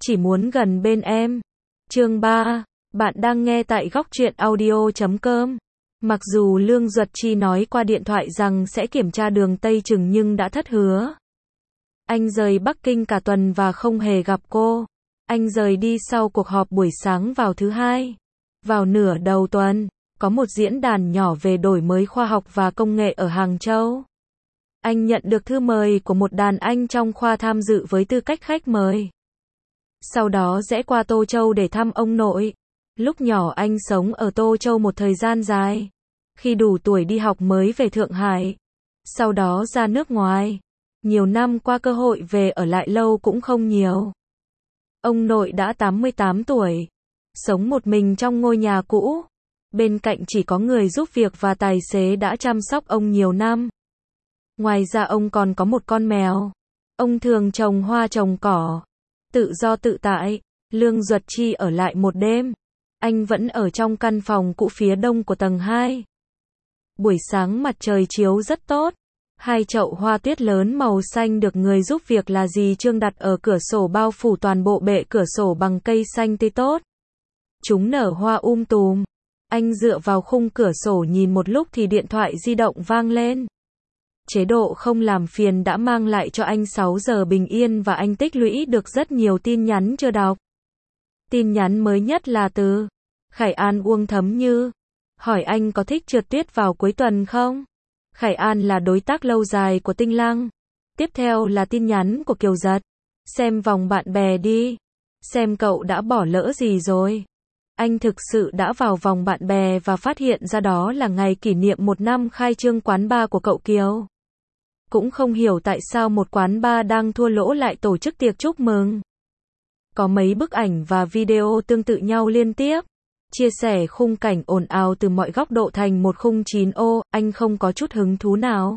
chỉ muốn gần bên em. Chương 3, bạn đang nghe tại góc truyện audio.com. Mặc dù Lương Duật Chi nói qua điện thoại rằng sẽ kiểm tra đường Tây Trừng nhưng đã thất hứa. Anh rời Bắc Kinh cả tuần và không hề gặp cô. Anh rời đi sau cuộc họp buổi sáng vào thứ Hai. Vào nửa đầu tuần, có một diễn đàn nhỏ về đổi mới khoa học và công nghệ ở Hàng Châu. Anh nhận được thư mời của một đàn anh trong khoa tham dự với tư cách khách mời. Sau đó rẽ qua Tô Châu để thăm ông nội. Lúc nhỏ anh sống ở Tô Châu một thời gian dài. Khi đủ tuổi đi học mới về Thượng Hải. Sau đó ra nước ngoài. Nhiều năm qua cơ hội về ở lại lâu cũng không nhiều. Ông nội đã 88 tuổi. Sống một mình trong ngôi nhà cũ. Bên cạnh chỉ có người giúp việc và tài xế đã chăm sóc ông nhiều năm. Ngoài ra ông còn có một con mèo. Ông thường trồng hoa trồng cỏ. Tự do tự tại, Lương Duật Chi ở lại một đêm. Anh vẫn ở trong căn phòng cũ phía đông của tầng 2. Buổi sáng mặt trời chiếu rất tốt. 2 chậu hoa tuyết lớn màu xanh được người giúp việc là dì Trương đặt ở cửa sổ bao phủ toàn bộ bệ cửa sổ bằng cây xanh tươi tốt. Chúng nở hoa tùm. Anh dựa vào khung cửa sổ nhìn một lúc thì điện thoại di động vang lên. Chế độ không làm phiền đã mang lại cho anh 6 giờ bình yên và anh tích lũy được rất nhiều tin nhắn chưa đọc. Tin nhắn mới nhất là từ Khải An Uông Thấm Như. Hỏi anh có thích trượt tuyết vào cuối tuần không? Khải An là đối tác lâu dài của Tinh Lăng. Tiếp theo là tin nhắn của Kiều Giật. Xem vòng bạn bè đi. Xem cậu đã bỏ lỡ gì rồi. Anh thực sự đã vào vòng bạn bè và phát hiện ra đó là ngày kỷ niệm 1 năm khai trương quán bar của cậu Kiều. Cũng không hiểu tại sao một quán bar đang thua lỗ lại tổ chức tiệc chúc mừng. Có mấy bức ảnh và video tương tự nhau liên tiếp. Chia sẻ khung cảnh ồn ào từ mọi góc độ thành một khung 9 ô, anh không có chút hứng thú nào.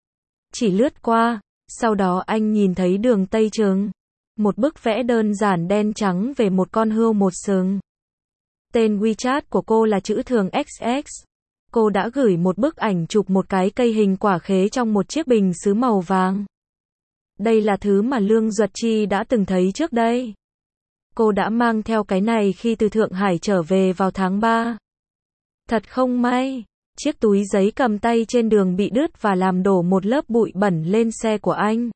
Chỉ lướt qua, sau đó anh nhìn thấy đường Tây Trừng. Một bức vẽ đơn giản đen trắng về một con hươu một sừng. Tên WeChat của cô là chữ thường XX. Cô đã gửi một bức ảnh chụp một cái cây hình quả khế trong một chiếc bình sứ màu vàng. Đây là thứ mà Lương Duật Chi đã từng thấy trước đây. Cô đã mang theo cái này khi từ Thượng Hải trở về vào tháng 3. Thật không may, chiếc túi giấy cầm tay trên đường bị đứt và làm đổ một lớp bụi bẩn lên xe của anh.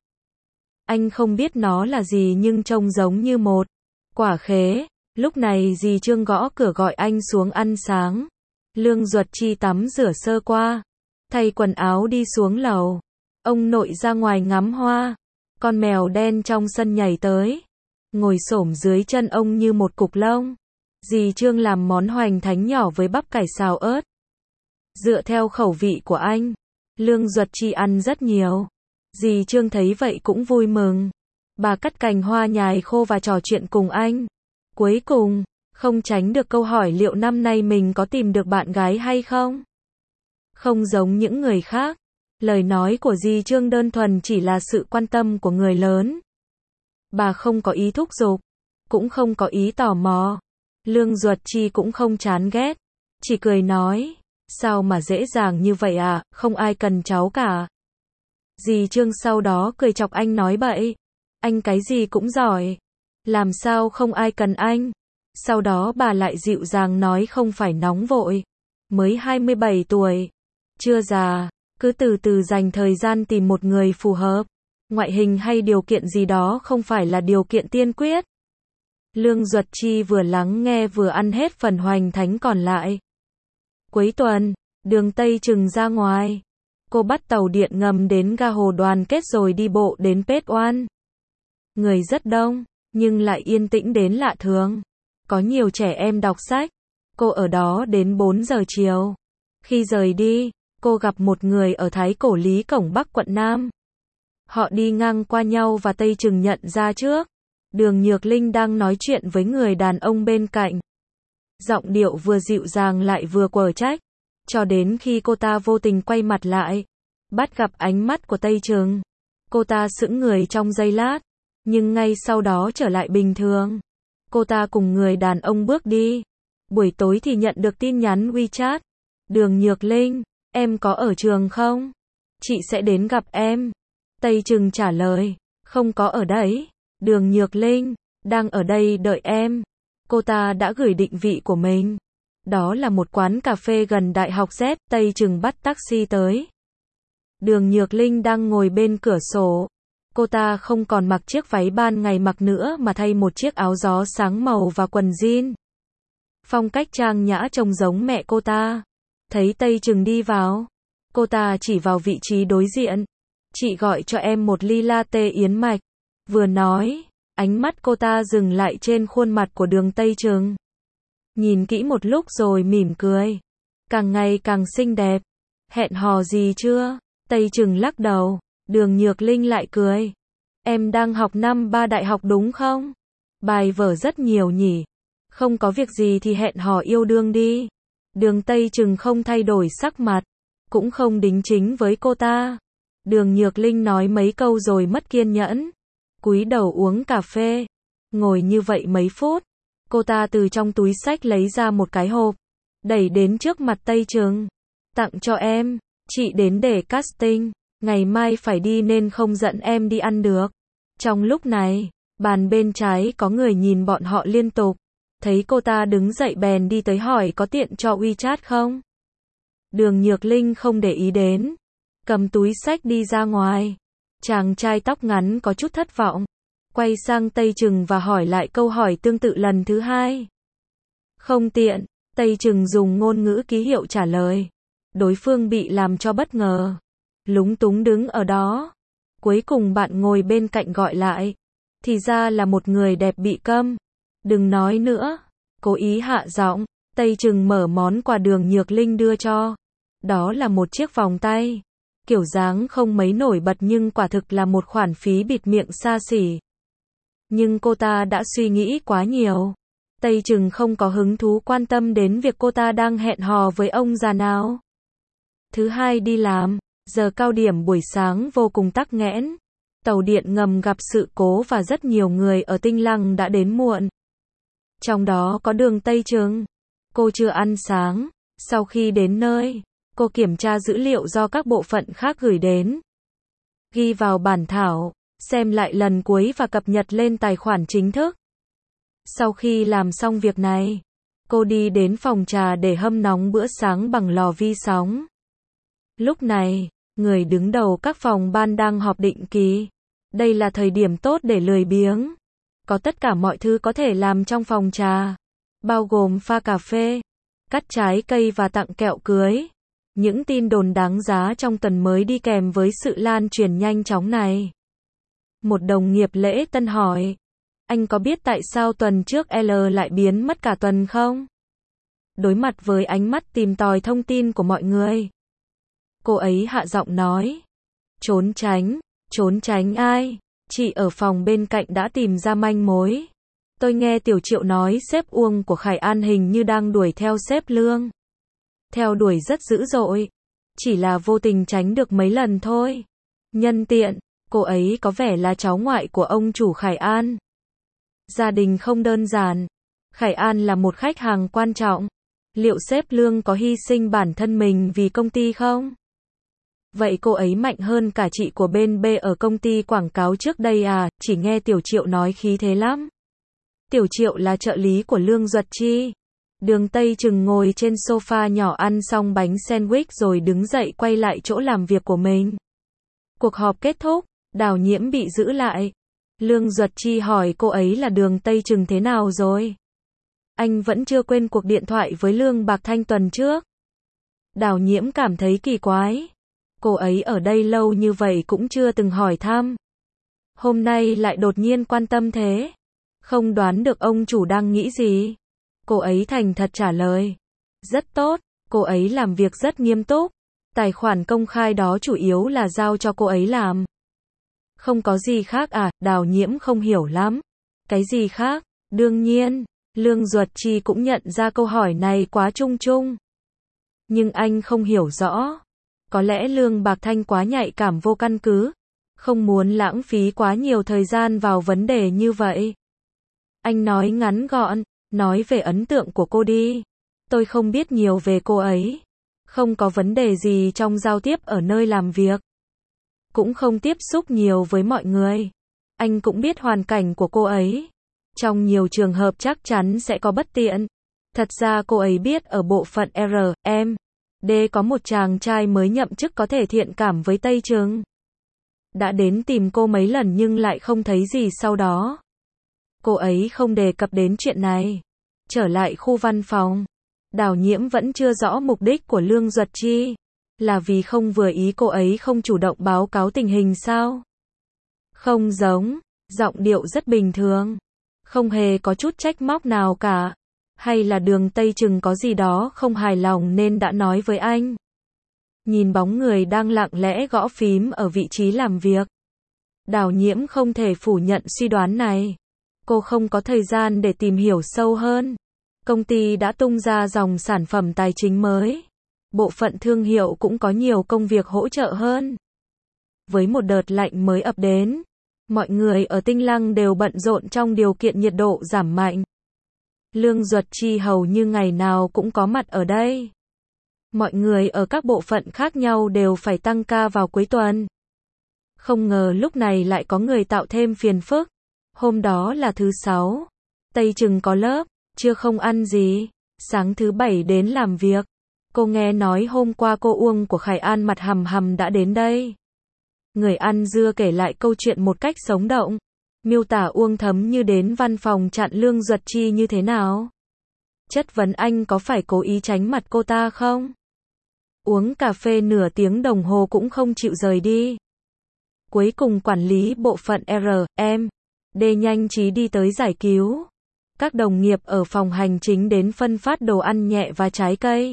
Anh không biết nó là gì nhưng trông giống như một quả khế. Lúc này dì Trương gõ cửa gọi anh xuống ăn sáng. Lương Duật Chi tắm rửa sơ qua, thay quần áo đi xuống lầu. Ông nội ra ngoài ngắm hoa. Con mèo đen trong sân nhảy tới, ngồi xổm dưới chân ông như một cục lông. Dì Trương làm món hoành thánh nhỏ với bắp cải xào ớt. Dựa theo khẩu vị của anh, Lương Duật Chi ăn rất nhiều. Dì Trương thấy vậy cũng vui mừng. Bà cắt cành hoa nhài khô và trò chuyện cùng anh. Cuối cùng, không tránh được câu hỏi liệu năm nay mình có tìm được bạn gái hay không? Không giống những người khác, lời nói của dì Trương đơn thuần chỉ là sự quan tâm của người lớn. Bà không có ý thúc giục, cũng không có ý tò mò. Lương Duật Chi cũng không chán ghét, chỉ cười nói, sao mà dễ dàng như vậy à, không ai cần cháu cả. Dì Trương sau đó cười chọc anh nói bậy, anh cái gì cũng giỏi, làm sao không ai cần anh. Sau đó bà lại dịu dàng nói không phải nóng vội, mới 27 tuổi, chưa già, cứ từ từ dành thời gian tìm một người phù hợp. Ngoại hình hay điều kiện gì đó không phải là điều kiện tiên quyết. Lương Duật Chi vừa lắng nghe vừa ăn hết phần hoành thánh còn lại. Cuối tuần, đường Tây Trừng ra ngoài. Cô bắt tàu điện ngầm đến ga Hồ Đoàn Kết rồi đi bộ đến Pết Oan. Người rất đông, nhưng lại yên tĩnh đến lạ thường. Có nhiều trẻ em đọc sách. Cô ở đó đến 4 giờ chiều. Khi rời đi, cô gặp một người ở Thái Cổ Lý Cổng Bắc quận Nam. Họ đi ngang qua nhau và Tây Trừng nhận ra trước. Đường Nhược Linh đang nói chuyện với người đàn ông bên cạnh. Giọng điệu vừa dịu dàng lại vừa quở trách. Cho đến khi cô ta vô tình quay mặt lại, bắt gặp ánh mắt của Tây Trừng. Cô ta sững người trong giây lát, nhưng ngay sau đó trở lại bình thường. Cô ta cùng người đàn ông bước đi. Buổi tối thì nhận được tin nhắn WeChat. Đường Nhược Linh, em có ở trường không? Chị sẽ đến gặp em. Tây Trừng trả lời, không có ở đấy. Đường Nhược Linh, đang ở đây đợi em. Cô ta đã gửi định vị của mình. Đó là một quán cà phê gần Đại học Z, Tây Trừng bắt taxi tới. Đường Nhược Linh đang ngồi bên cửa sổ. Cô ta không còn mặc chiếc váy ban ngày mặc nữa mà thay một chiếc áo gió sáng màu và quần jean. Phong cách trang nhã trông giống mẹ cô ta. Thấy Tây Trừng đi vào, cô ta chỉ vào vị trí đối diện. Chị gọi cho em một ly latte yến mạch. Vừa nói, ánh mắt cô ta dừng lại trên khuôn mặt của Đường Tây Trừng. Nhìn kỹ một lúc rồi mỉm cười. Càng ngày càng xinh đẹp. Hẹn hò gì chưa? Tây Trừng lắc đầu. Đường Nhược Linh lại cười. Em đang học năm 3 đại học đúng không? Bài vở rất nhiều nhỉ. Không có việc gì thì hẹn hò yêu đương đi. Đường Tây Trừng không thay đổi sắc mặt, cũng không đính chính với cô ta. Đường Nhược Linh nói mấy câu rồi mất kiên nhẫn, cúi đầu uống cà phê. Ngồi như vậy mấy phút, cô ta từ trong túi xách lấy ra một cái hộp, đẩy đến trước mặt Tây Trừng. Tặng cho em, chị đến để casting, ngày mai phải đi nên không dẫn em đi ăn được. Trong lúc này, bàn bên trái có người nhìn bọn họ liên tục. Thấy cô ta đứng dậy bèn đi tới hỏi có tiện cho WeChat không? Đường Nhược Linh không để ý đến, cầm túi xách đi ra ngoài. Chàng trai tóc ngắn có chút thất vọng, quay sang Tây Trừng và hỏi lại câu hỏi tương tự lần thứ hai. Không tiện, Tây Trừng dùng ngôn ngữ ký hiệu trả lời. Đối phương bị làm cho bất ngờ, lúng túng đứng ở đó. Cuối cùng bạn ngồi bên cạnh gọi lại, thì ra là một người đẹp bị câm. Đừng nói nữa, cố ý hạ giọng. Tây Trừng mở món quà Đường Nhược Linh đưa cho. Đó là một chiếc vòng tay, kiểu dáng không mấy nổi bật nhưng quả thực là một khoản phí bịt miệng xa xỉ. Nhưng cô ta đã suy nghĩ quá nhiều. Tây Trừng không có hứng thú quan tâm đến việc cô ta đang hẹn hò với ông già nào. Thứ hai đi làm, giờ cao điểm buổi sáng vô cùng tắc nghẽn. Tàu điện ngầm gặp sự cố và rất nhiều người ở Tinh Lăng đã đến muộn. Trong đó có Đường Tây Trừng. Cô chưa ăn sáng. Sau khi đến nơi, cô kiểm tra dữ liệu do các bộ phận khác gửi đến. Ghi vào bản thảo, xem lại lần cuối và cập nhật lên tài khoản chính thức. Sau khi làm xong việc này, cô đi đến phòng trà để hâm nóng bữa sáng bằng lò vi sóng. Lúc này, người đứng đầu các phòng ban đang họp định kỳ. Đây là thời điểm tốt để lười biếng. Có tất cả mọi thứ có thể làm trong phòng trà, bao gồm pha cà phê, cắt trái cây và tặng kẹo cưới. Những tin đồn đáng giá trong tuần mới đi kèm với sự lan truyền nhanh chóng này. Một đồng nghiệp lễ tân hỏi, anh có biết tại sao tuần trước L lại biến mất cả tuần không? Đối mặt với ánh mắt tìm tòi thông tin của mọi người, cô ấy hạ giọng nói, trốn tránh ai? Chị ở phòng bên cạnh đã tìm ra manh mối. Tôi nghe Tiểu Triệu nói sếp Uông của Khải An hình như đang đuổi theo sếp Lương. Theo đuổi rất dữ dội. Chỉ là vô tình tránh được mấy lần thôi. Nhân tiện, cô ấy có vẻ là cháu ngoại của ông chủ Khải An. Gia đình không đơn giản. Khải An là một khách hàng quan trọng. Liệu sếp Lương có hy sinh bản thân mình vì công ty không? Vậy cô ấy mạnh hơn cả chị của bên B ở công ty quảng cáo trước đây à? Chỉ nghe Tiểu Triệu nói khí thế lắm. Tiểu Triệu là trợ lý của Lương Duật Chi. Đường Tây Trừng ngồi trên sofa nhỏ ăn xong bánh sandwich rồi đứng dậy quay lại chỗ làm việc của mình. Cuộc họp kết thúc, Đào Nhiễm bị giữ lại. Lương Duật Chi hỏi cô ấy là Đường Tây Trừng thế nào rồi? Anh vẫn chưa quên cuộc điện thoại với Lương Bạc Thanh tuần trước. Đào Nhiễm cảm thấy kỳ quái. Cô ấy ở đây lâu như vậy cũng chưa từng hỏi thăm. Hôm nay lại đột nhiên quan tâm thế. Không đoán được ông chủ đang nghĩ gì. Cô ấy thành thật trả lời. Rất tốt, cô ấy làm việc rất nghiêm túc. Tài khoản công khai đó chủ yếu là giao cho cô ấy làm. Không có gì khác à? Đào Nhiễm không hiểu lắm. Cái gì khác? Đương nhiên, Lương Duật Chi cũng nhận ra câu hỏi này quá chung chung. Nhưng anh không hiểu rõ. Có lẽ Lương Bạc Thanh quá nhạy cảm vô căn cứ. Không muốn lãng phí quá nhiều thời gian vào vấn đề như vậy. Anh nói ngắn gọn, nói về ấn tượng của cô đi. Tôi không biết nhiều về cô ấy. Không có vấn đề gì trong giao tiếp ở nơi làm việc. Cũng không tiếp xúc nhiều với mọi người. Anh cũng biết hoàn cảnh của cô ấy. Trong nhiều trường hợp chắc chắn sẽ có bất tiện. Thật ra cô ấy biết ở bộ phận R.M.D có một chàng trai mới nhậm chức có thể thiện cảm với Tây Trừng. Đã đến tìm cô mấy lần nhưng lại không thấy gì sau đó. Cô ấy không đề cập đến chuyện này. Trở lại khu văn phòng, Đào Nhiễm vẫn chưa rõ mục đích của Lương Duật Chi. Là vì không vừa ý cô ấy không chủ động báo cáo tình hình sao? Không giống, giọng điệu rất bình thường. Không hề có chút trách móc nào cả. Hay là Đường Tây Trừng có gì đó không hài lòng nên đã nói với anh. Nhìn bóng người đang lặng lẽ gõ phím ở vị trí làm việc. Đào Nhiễm không thể phủ nhận suy đoán này. Cô không có thời gian để tìm hiểu sâu hơn. Công ty đã tung ra dòng sản phẩm tài chính mới. Bộ phận thương hiệu cũng có nhiều công việc hỗ trợ hơn. Với một đợt lạnh mới ập đến, mọi người ở Tinh Lăng đều bận rộn trong điều kiện nhiệt độ giảm mạnh. Lương Duật Chi hầu như ngày nào cũng có mặt ở đây. Mọi người ở các bộ phận khác nhau đều phải tăng ca vào cuối tuần. Không ngờ lúc này lại có người tạo thêm phiền phức. Hôm đó là thứ Sáu. Tây Trừng có lớp, trưa không ăn gì. Sáng thứ Bảy đến làm việc. Cô nghe nói hôm qua cô Uông của Khải An mặt hầm hầm đã đến đây. Người ăn dưa kể lại câu chuyện một cách sống động. Miêu tả Uông Thấm Như đến văn phòng chặn Lương Duật Chi như thế nào. Chất vấn anh có phải cố ý tránh mặt cô ta không? Uống cà phê nửa tiếng đồng hồ cũng không chịu rời đi. Cuối cùng quản lý bộ phận R.M.D nhanh trí đi tới giải cứu. Các đồng nghiệp ở phòng hành chính đến phân phát đồ ăn nhẹ và trái cây.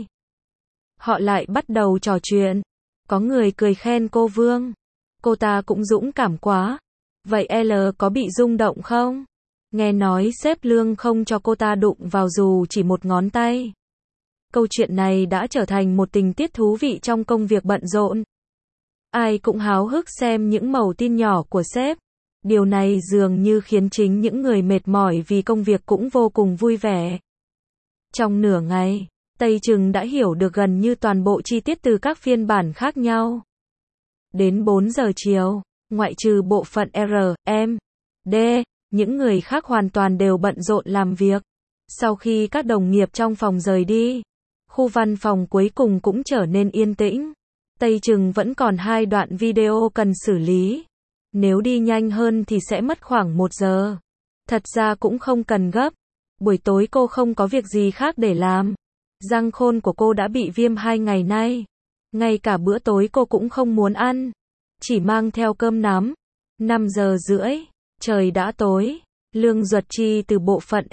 Họ lại bắt đầu trò chuyện. Có người cười khen cô Vương. Cô ta cũng dũng cảm quá. Vậy L có bị rung động không? Nghe nói sếp Lương không cho cô ta đụng vào dù chỉ một ngón tay. Câu chuyện này đã trở thành một tình tiết thú vị trong công việc bận rộn. Ai cũng háo hức xem những mẩu tin nhỏ của sếp. Điều này dường như khiến chính những người mệt mỏi vì công việc cũng vô cùng vui vẻ. Trong nửa ngày, Tây Trừng đã hiểu được gần như toàn bộ chi tiết từ các phiên bản khác nhau. Đến 4 giờ chiều, ngoại trừ bộ phận R.M.D, những người khác hoàn toàn đều bận rộn làm việc. Sau khi các đồng nghiệp trong phòng rời đi, khu văn phòng cuối cùng cũng trở nên yên tĩnh. Tây Trừng vẫn còn 2 đoạn video cần xử lý. Nếu đi nhanh hơn thì sẽ mất khoảng 1 giờ. Thật ra cũng không cần gấp. Buổi tối cô không có việc gì khác để làm. Răng khôn của cô đã bị viêm 2 ngày nay. Ngay cả bữa tối cô cũng không muốn ăn. Chỉ mang theo cơm nắm. 5 giờ rưỡi, trời đã tối. Lương Duật Chi từ bộ phận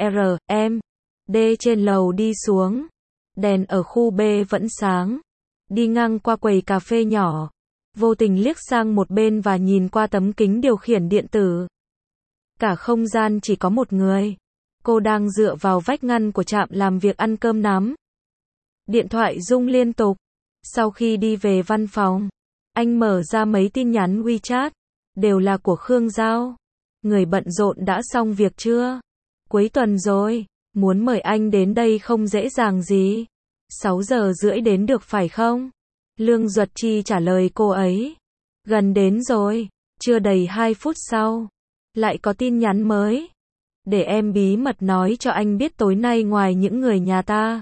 R.M.D trên lầu đi xuống. Đèn ở khu B vẫn sáng. Đi ngang qua quầy cà phê nhỏ. Vô tình liếc sang một bên và nhìn qua tấm kính điều khiển điện tử. Cả không gian chỉ có một người. Cô đang dựa vào vách ngăn của trạm làm việc ăn cơm nắm. Điện thoại rung liên tục. Sau khi đi về văn phòng, anh mở ra mấy tin nhắn WeChat. Đều là của Khương Giao. Người bận rộn đã xong việc chưa? Cuối tuần rồi. Muốn mời anh đến đây không dễ dàng gì. 6 giờ rưỡi đến được phải không? Lương Duật Chi trả lời cô ấy. Gần đến rồi. Chưa đầy 2 phút sau. Lại có tin nhắn mới. Để em bí mật nói cho anh biết tối nay ngoài những người nhà ta.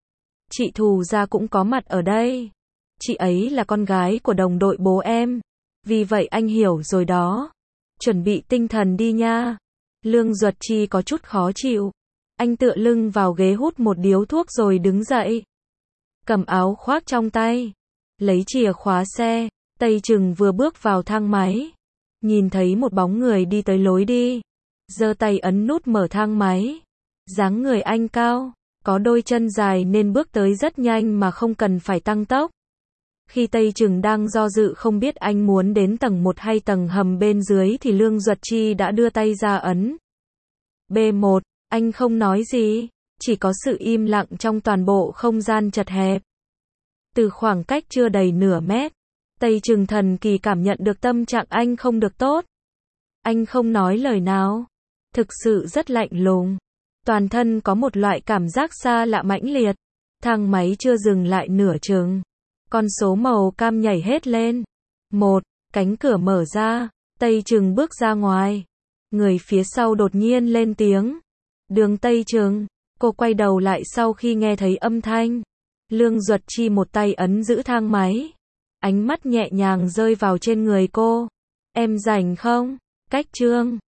Chị Thù Gia cũng có mặt ở đây. Chị ấy là con gái của đồng đội bố em. Vì vậy anh hiểu rồi đó. Chuẩn bị tinh thần đi nha. Lương Duật Chi có chút khó chịu. Anh tựa lưng vào ghế hút một điếu thuốc rồi đứng dậy. Cầm áo khoác trong tay. Lấy chìa khóa xe. Tây Trừng vừa bước vào thang máy. Nhìn thấy một bóng người đi tới lối đi. Giơ tay ấn nút mở thang máy. Dáng người anh cao. Có đôi chân dài nên bước tới rất nhanh mà không cần phải tăng tốc. Khi Tây Trừng đang do dự không biết anh muốn đến tầng 1 hay tầng hầm bên dưới thì Lương Duật Chi đã đưa tay ra ấn. B1, anh không nói gì, chỉ có sự im lặng trong toàn bộ không gian chật hẹp. Từ khoảng cách chưa đầy nửa mét, Tây Trừng thần kỳ cảm nhận được tâm trạng anh không được tốt. Anh không nói lời nào, thực sự rất lạnh lùng. Toàn thân có một loại cảm giác xa lạ mãnh liệt. Thang máy chưa dừng lại nửa chừng. Con số màu cam nhảy hết lên. 1, cánh cửa mở ra. Tây Trừng bước ra ngoài. Người phía sau đột nhiên lên tiếng. Đường Tây Trừng. Cô quay đầu lại sau khi nghe thấy âm thanh. Lương Duật Chi một tay ấn giữ thang máy. Ánh mắt nhẹ nhàng rơi vào trên người cô. Em rảnh không? Cách Trương.